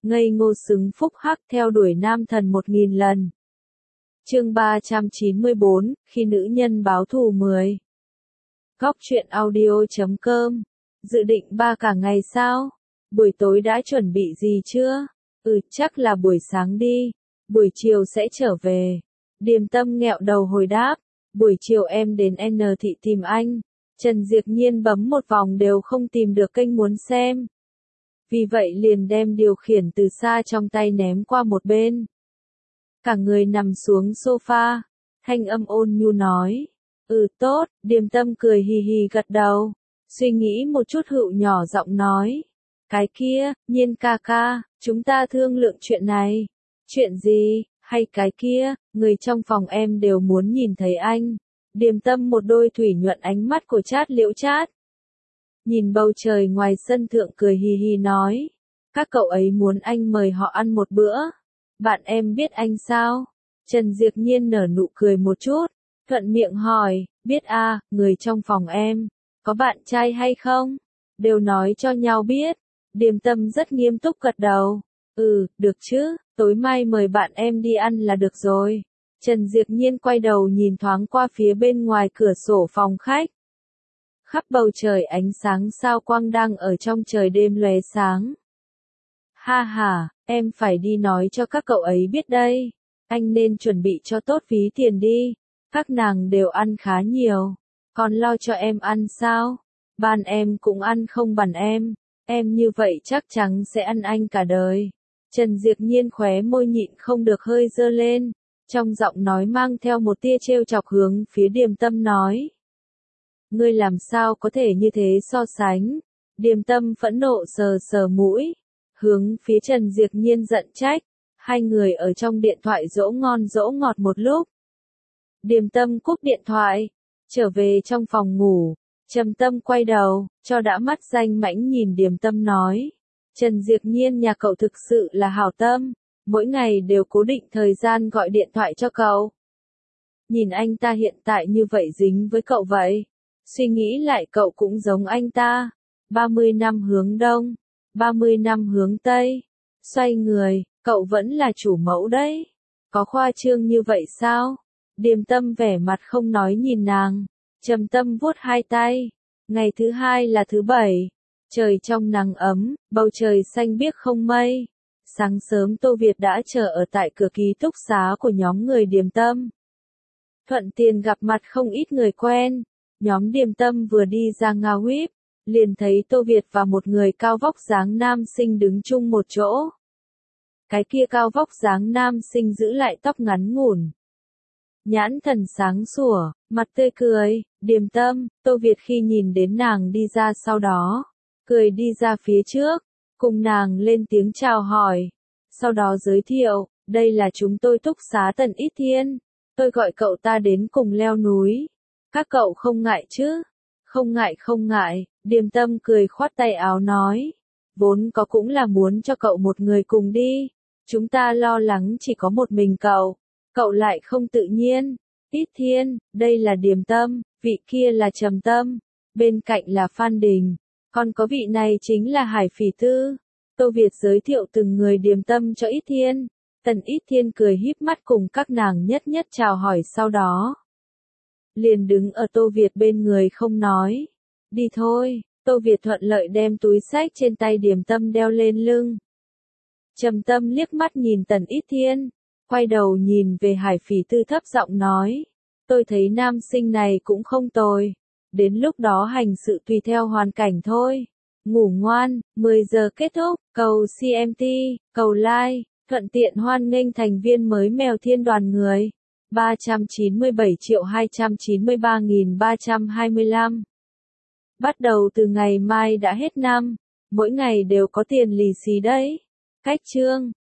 ngây ngô xứng phúc hắc theo đuổi nam thần 1000 lần. Chương 394, khi nữ nhân báo thù 10. Góc truyện audio.com. Dự định ba cả ngày sao? Buổi tối đã chuẩn bị gì chưa? Chắc là buổi sáng đi. Buổi chiều sẽ trở về. Điềm Tâm nghẹo đầu hồi đáp. Buổi chiều em đến N thị tìm anh. Trần Diệp Nhiên bấm một vòng đều không tìm được kênh muốn xem. Vì vậy liền đem điều khiển từ xa trong tay ném qua một bên. Cả người nằm xuống sofa. Thanh âm ôn nhu nói. Tốt, Điềm Tâm cười hì hì gật đầu. Suy nghĩ một chút hữu nhỏ giọng nói. Cái kia, Nhiên ca ca, chúng ta thương lượng chuyện này. Chuyện gì, hay cái kia, người trong phòng em đều muốn nhìn thấy anh. Điềm Tâm một đôi thủy nhuận ánh mắt của Trát Liễu Trát. Nhìn bầu trời ngoài sân thượng cười hì hì nói. Các cậu ấy muốn anh mời họ ăn một bữa. Bạn em biết anh sao? Trần Diệp Nhiên nở nụ cười một chút. Thuận miệng hỏi, biết người trong phòng em, có bạn trai hay không? Đều nói cho nhau biết. Điềm Tâm rất nghiêm túc gật đầu. Được chứ, tối mai mời bạn em đi ăn là được rồi. Trần Diệp Nhiên quay đầu nhìn thoáng qua phía bên ngoài cửa sổ phòng khách. Khắp bầu trời ánh sáng sao quang đang ở trong trời đêm lóe sáng. Ha ha, em phải đi nói cho các cậu ấy biết đây. Anh nên chuẩn bị cho tốt phí tiền đi. Các nàng đều ăn khá nhiều. Còn lo cho em ăn sao? Ban em cũng ăn không bằng em. Em như vậy chắc chắn sẽ ăn anh cả đời. Trần Diệp Nhiên khóe môi nhịn không được hơi dơ lên. Trong giọng nói mang theo một tia trêu chọc hướng phía Điềm Tâm nói. Ngươi làm sao có thể như thế so sánh? Điềm Tâm phẫn nộ sờ sờ mũi. Hướng phía Trần Diệp Nhiên giận trách. Hai người ở trong điện thoại dỗ ngon dỗ ngọt một lúc. Điềm Tâm cúp điện thoại. Trở về trong phòng ngủ. Trầm Tâm quay đầu, cho đã mắt danh mãnh nhìn Điềm Tâm nói. Trần Diệp Nhiên nhà cậu thực sự là hảo tâm. Mỗi ngày đều cố định thời gian gọi điện thoại cho cậu. Nhìn anh ta hiện tại như vậy dính với cậu vậy. Suy nghĩ lại cậu cũng giống anh ta. 30 năm hướng đông, 30 năm hướng tây. Xoay người, cậu vẫn là chủ mẫu đấy. Có khoa trương như vậy sao? Điềm Tâm vẻ mặt không nói nhìn nàng. Trầm Tâm vuốt hai tay. Ngày thứ hai là thứ bảy. Trời trong nắng ấm, bầu trời xanh biếc không mây. Sáng sớm Tô Việt đã chờ ở tại cửa ký túc xá của nhóm người Điềm Tâm. Thuận tiền gặp mặt không ít người quen. Nhóm Điềm Tâm vừa đi ra Ngao Huýp, liền thấy Tô Việt và một người cao vóc dáng nam sinh đứng chung một chỗ. Cái kia cao vóc dáng nam sinh giữ lại tóc ngắn ngủn. Nhãn thần sáng sủa, mặt tươi cười. Điềm Tâm, Tô Việt khi nhìn đến nàng đi ra sau đó, cười đi ra phía trước, cùng nàng lên tiếng chào hỏi. Sau đó giới thiệu, đây là chúng tôi túc xá Tần Ít Thiên. Tôi gọi cậu ta đến cùng leo núi. Các cậu không ngại chứ? Không ngại, Điềm Tâm cười khoát tay áo nói. Vốn có cũng là muốn cho cậu một người cùng đi. Chúng ta lo lắng chỉ có một mình cậu. Cậu lại không tự nhiên. Ít Thiên, đây là Điềm Tâm, vị kia là Trầm Tâm. Bên cạnh là Phan Đình. Còn có vị này chính là Hải Phỉ Tư. Tô Việt giới thiệu từng người Điềm Tâm cho Ít Thiên. Tần Ít Thiên cười híp mắt cùng các nàng nhất nhất chào hỏi sau đó. Liền đứng ở Tô Việt bên người không nói. Đi thôi, Tô Việt thuận lợi đem túi xách trên tay Điềm Tâm đeo lên lưng. Trầm Tâm liếc mắt nhìn Tần Ít Thiên. Quay đầu nhìn về Hải Phỉ Tư thấp giọng nói. Tôi thấy nam sinh này cũng không tồi. Đến lúc đó hành sự tùy theo hoàn cảnh thôi. Ngủ ngoan, 10 giờ kết thúc, cầu CMT, cầu like, thuận tiện hoan nghênh thành viên mới Mèo Thiên đoàn người. 397.293.325. Bắt đầu từ ngày mai đã hết năm. Mỗi ngày đều có tiền lì xì đấy. Cách chương.